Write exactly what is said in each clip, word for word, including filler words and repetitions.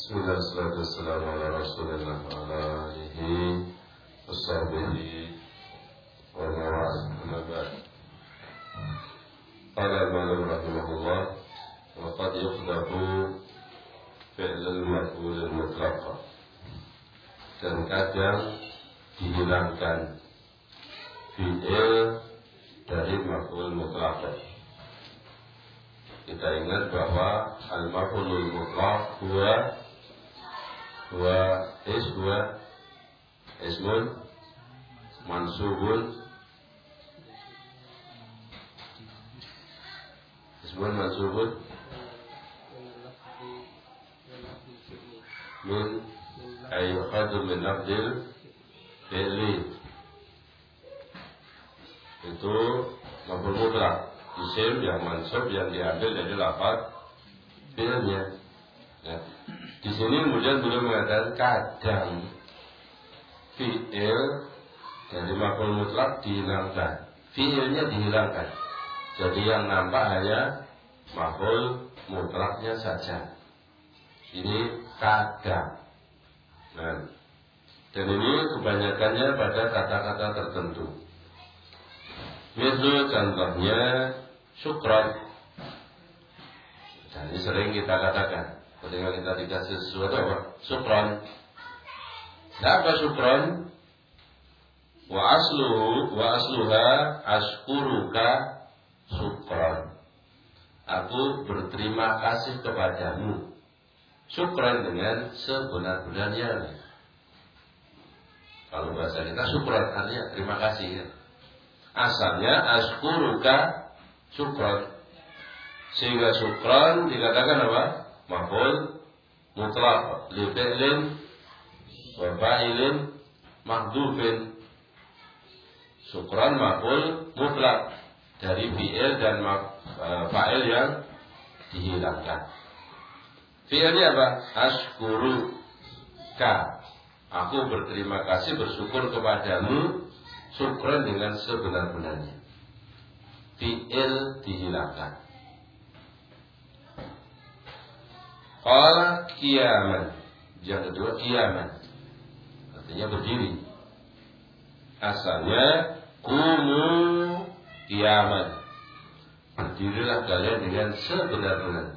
Bismillah, salatu wassalamu ala rasulillah wa ala alihi wa sahbihi wa mawa'ad amma ba'd. Qala al-ma'lam rahimahullah wa qad yuqdahu fi'l al-maf'ul al-mutlaq, dan kadang dihilangkan fi'il dari maf'ul mutlaq. Kita ingat bahwa al-maf'ulul mutlaq huwa huwa is huwa ismun mansubun ismun mansubun min ay yukhadhu min lafdil fi'li. Itu maf'ul mutlaq, isim yang mansub yang diambil dari lafaz fi'ilnya. Ya. Di sini kemudian beliau mengatakan kadang fi'il dari maf'ul mutlaq dihilangkan, fi'ilnya dihilangkan. Jadi yang nampak hanya maf'ul mutlaqnya saja. Ini kadang. Nah, dan ini kebanyakannya pada kata-kata tertentu. Misal contohnya syukran. Dan ini sering kita katakan ketika kita dikasih sesuatu apa? Syukran. Apa syukran? Wa asluhu wa asluha ashkuruka syukran. Aku berterima kasih kepadamu. Syukran dengan sebenar-benarnya. Kalau bahasa kita syukran artinya terima kasih. Ya. Asalnya ashkuruka syukran. Sehingga syukran dikatakan apa? Maf'ul mutlaq li fi'lin wa fa'ilin mahdhufin. Syukran maf'ul mutlaq dari fi'il dan fa'il yang dihilangkan. Fi'ilnya apa? Ashkuruka. Aku berterima kasih, bersyukur kepadamu. Syukran dengan sebenar-benarnya. Fi'il dihilangkan. Qala qiyaman. Yang kedua qiyaman, artinya berdiri. Asalnya kumu qiyaman. Berdirilah kalian dengan sebenar-benarnya.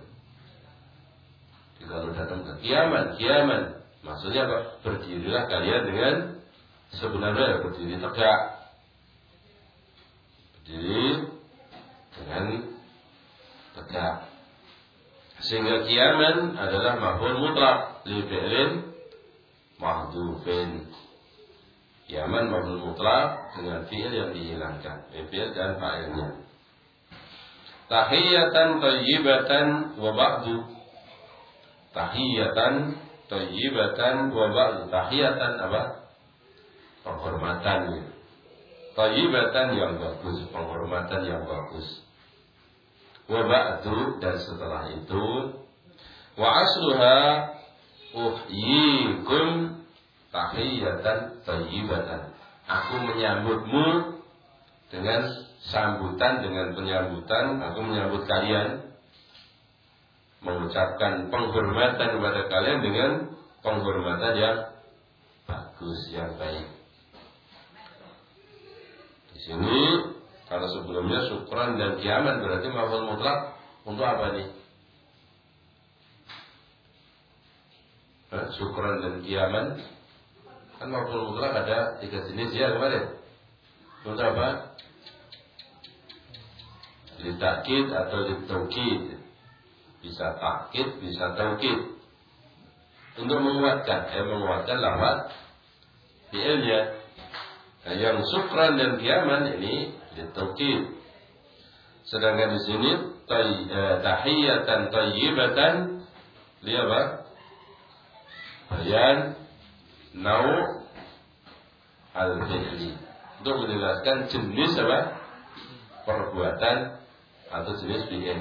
Kalau datang ke qiyaman, qiyaman maksudnya apa? Berdirilah kalian dengan sebenarnya, berdiri tegak. Berdiri dengan tegak. Sehingga qiyaman adalah maf'ul mutlaq li fi'lin mahdhufin. Qiyaman maf'ul mutlaq dengan fi'il yang dihilangkan, fi'il dan fa'ilnya. Tahiyatan thayyibatan wa ba'du. Tahiyatan thayyibatan wa ba'du. Tahiyatan apa? Penghormatan. Thayyibatan yang bagus, penghormatan yang bagus. Wa ba'du, dan setelah itu wa asluha uhyikum tahiyatan thayyibatan. Aku menyambutmu dengan sambutan, dengan penyambutan. Aku menyambut kalian, mengucapkan penghormatan kepada kalian dengan penghormatan yang bagus, yang baik. Di sini kalau sebelumnya syukran dan qiyaman berarti maf'ul mutlaq untuk apa nih? Nah, syukran dan qiyaman kan maf'ul mutlaq ada tiga jenis ya kemarin. Untuk apa? Litakid atau litaukid. Bisa takkid, bisa taukid. Untuk menguatkan, eh menguatkan lafaz fi'ilnya. Nah, yang syukran dan qiyaman ini litaukid. Sedangkan di sini tahiyatan thayyibatan li apa? Bayan nau' al-fi'li. Untuk menjelaskan jenis apa? Perbuatan atau jenis fi'il.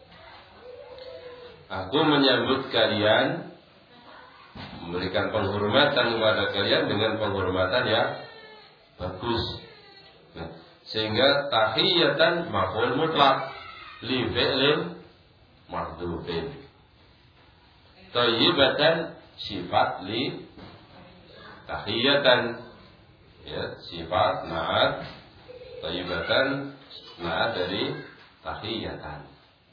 Aku menyambut kalian, memberikan penghormatan kepada kalian dengan penghormatan yang bagus. Nah, sehingga tahiyatan maf'ul mutlaq li fi'lin mahdhufin. Thayyibatan sifat li tahiyatan, ya, sifat na'at. Thayyibatan na'at dari tahiyatan.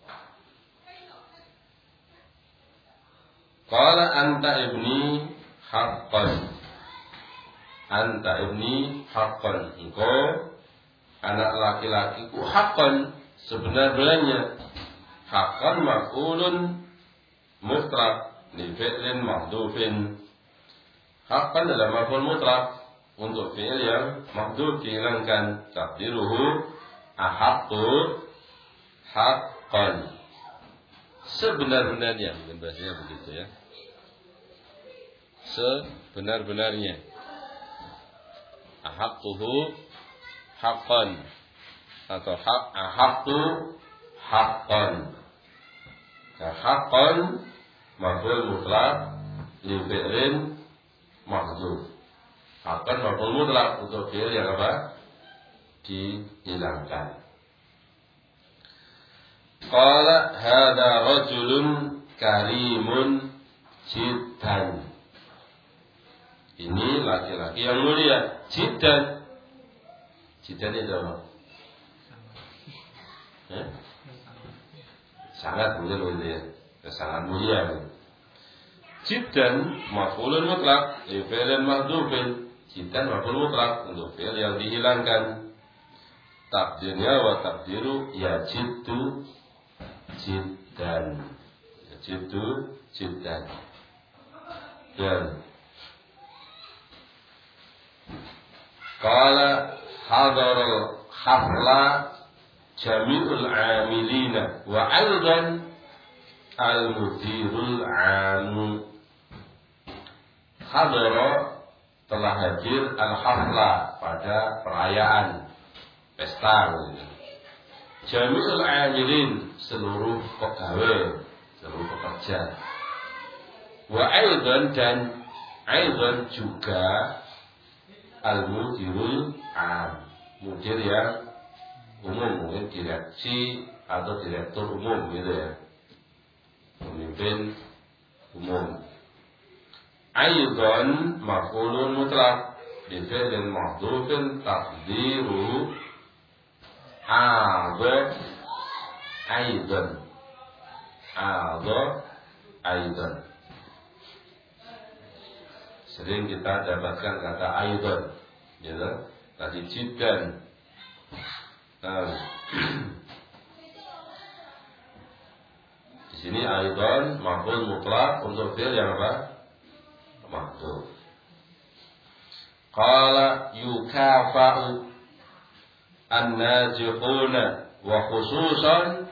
Qala anta ibni haqqan. Anta ibni haqqan. Engkau anak laki-lakiku haqqan, sebenar-benarnya. Haqqan maf'ulun mutlaq li fi'lin mahdhufin. Haqqan adalah maf'ul mutlaq untuk fi'il yang mahdhuf dihilangkan. Taqdiruhu ahaqqu haqqan. Sebenar-benarnya, mungkin bahasanya begitu ya. Sebenar-benarnya. Ahaqquhu haqqan atau haq ahaqqu haqqan. Nah, haqqan maf'ul mutlaq li fi'lin mahdhuf. Haqqan maf'ul mutlaq untuk fi'il yang apa? Dihilangkan. Qala hadza rajulun karimun jiddan. Ini laki-laki yang mulia. Jiddan. Jiddan itu apa? Eh? Sangat mulia begitu ya. Sangat mulia. Jiddan maf'ulun mutlaq li fi'lin mahdhufin. Jiddan maf'ul mutlaq untuk fi'il yang dihilangkan. Takdirnya wa takdiru ya jiddu jiddan. Ya jiddu jiddan. Dan qala hadarul hafla jami'ul amilina wa aidan al-mudirul am. Hadara telah hadir al-hafla pada perayaan pesta. Jami'ul amilin seluruh pegawai, seluruh pekerja. Wa aidan dan aidan juga al-mudirul am, mudir yang umum, mungkin direksi atau direktur umum gitu ya, pemimpin umum. Aidan maf'ulun mutlaq bi fi'lin mahdhufin taqdiru adha aidan. Adha aidan. Sering kita dapatkan kata aidan, gitu. Tadi jiddan. Nah, di sini aidan maf'ul mutlaq untuk fi'il yang apa? Mahdhuf. Qala yukafa'u an-najihuna wa khususan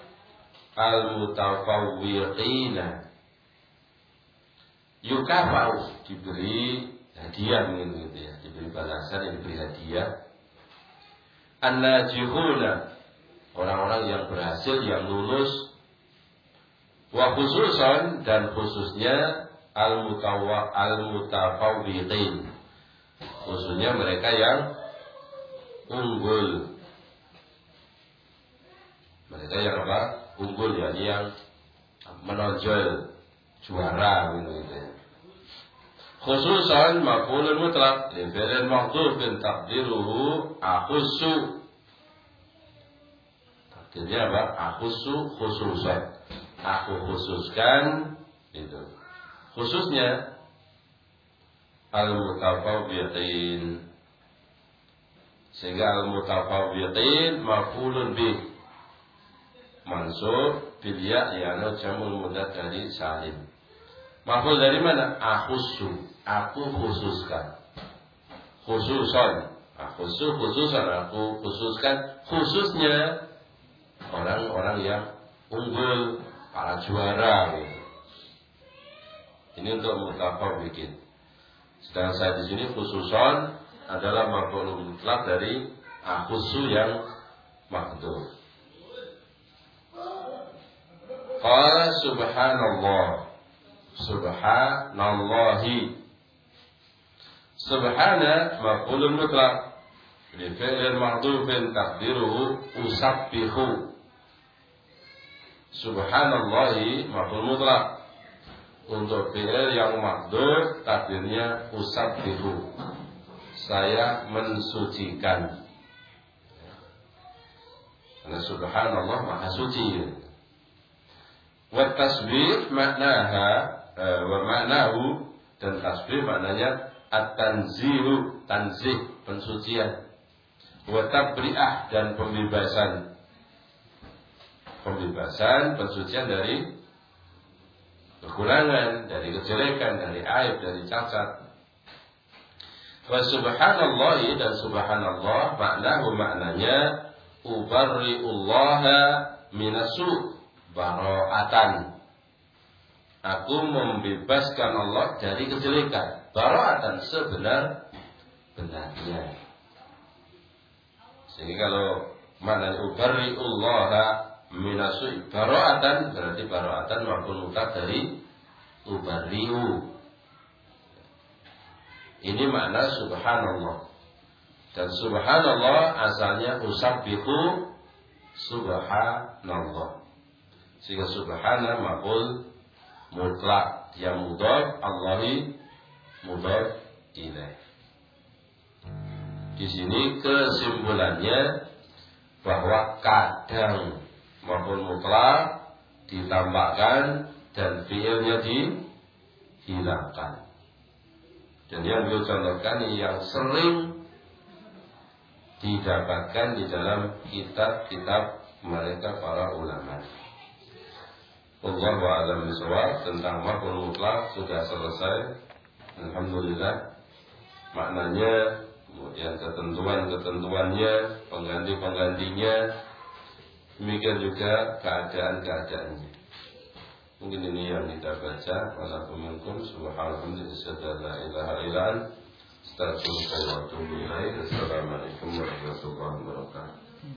al-mutafawwiqina. Yukafa'u diberi hadiah mungkin gitu ya, diberi balasan, yang diberi hadiah. An-najihuna orang-orang yang berhasil, yang lulus. Wa khususan dan khususnya al-mutawwa al-mutafawwiqin, khususnya mereka yang unggul. Mereka yang apa? Unggul, yakni yang menonjol, juara gitu ya. Khususan maf'ulun mutlaq li fi'lin mahdhufin taqdiruhu akhussu. Takdirnya apa? Akhussu khususan. Aku khususkan itu. Khususnya al-mutafawwiqin. Sehingga al-mutafawwiqin maf'ulun bih, mansub bil ya yana jamul mudzakkari salim. Maf'ul dari mana? Akhussu, aku khususkan. Khususan, akhussu khususan, aku khususkan, khususnya orang-orang yang unggul, para juara gitu. Ini untuk mutafawwiqin. Sedang saya di sini khususan adalah maf'ul mutlaq dari akhussu yang mahdhuf. Qala subhanallah. Subhanallahi. Subhana maf'ulun mutlaq li fi'lin mahdhufin taqdiruhu usabbihu. Subhanallahi maf'ul mutlaq Untuk fi'il yang maqdur takdirnya usabbihu, saya mensucikan. Karena subhanallah maha suci. Wa tasbih maknaha eh, wa maknahu, dan tasbih maknanya at-tanzihu, tanzih, pensucian. Wa tabri'ah, dan pembebasan. Pembebasan, pensucian dari kekurangan, dari kejelekan, dari aib, dari cacat. Wa subhanallahi, dan subhanallah maknahu maknanya ubarri'ullaha minasu, bara'atan, aku membebaskan Allah dari kejelekan, bara'atan, sebenar-benarnya. Sehingga kalau maknanya ubarri'ullaha minasu bara'atan, berarti bara'atan walaupun mutlak dari ubarri'u. Ini makna subhanallah. Dan subhanallah asalnya usabbihu subhanallah. Sehingga subhana maf'ul mutlak, dia mudhaf, Allahi mudhaf ilaih. Di sini kesimpulannya bahwa kadang maf'ul mutlak ditambahkan dan fi'ilnya dihilangkan. Dan yang beliau contohkan yang sering didapatkan di dalam kitab-kitab mereka para ulama. Wallahu a'lam bishawab. Tentang maf'ul mutlak sudah selesai, alhamdulillah. Maknanya, kemudian ketentuan-ketentuannya, pengganti-penggantinya, demikian juga keadaan-keadaannya. Mungkin ini yang kita baca. Waalaikumsalam subhanallahi la ilaha illa anta astaghfiruka wa atubu ilaik. Assalamualaikum warahmatullahi wabarakatuh.